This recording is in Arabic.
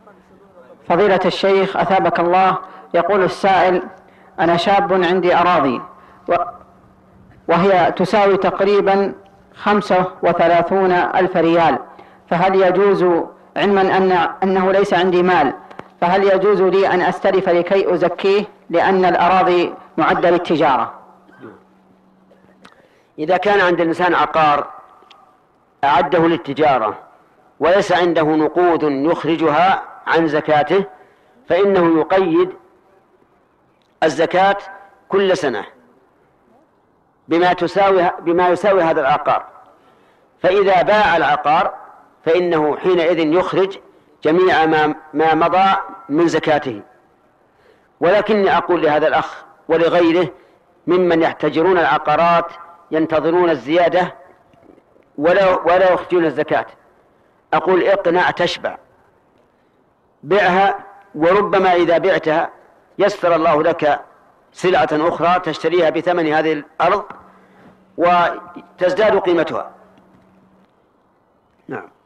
فضيلة الشيخ أثابك الله، يقول السائل: أنا شاب عندي أراضي وهي تساوي تقريبا 35,000 ريال، فهل يجوز، علما أنه ليس عندي مال، فهل يجوز لي أن أستلف لكي أزكيه، لأن الأراضي معدة للتجارة؟ إذا كان عند الإنسان عقار أعده للتجارة وليس عنده نقود يخرجها عن زكاته، فإنه يقيد الزكاة كل سنة بما يساوي هذا العقار، فإذا باع العقار فإنه حينئذ يخرج جميع ما مضى من زكاته. ولكني أقول لهذا الأخ ولغيره ممن يحتجرون العقارات ينتظرون الزيادة ولا يخرجون الزكاة، أقول: اقنع تشبع، بيعها، وربما إذا بعتها يسر الله لك سلعة أخرى تشتريها بثمن هذه الأرض وتزداد قيمتها. نعم.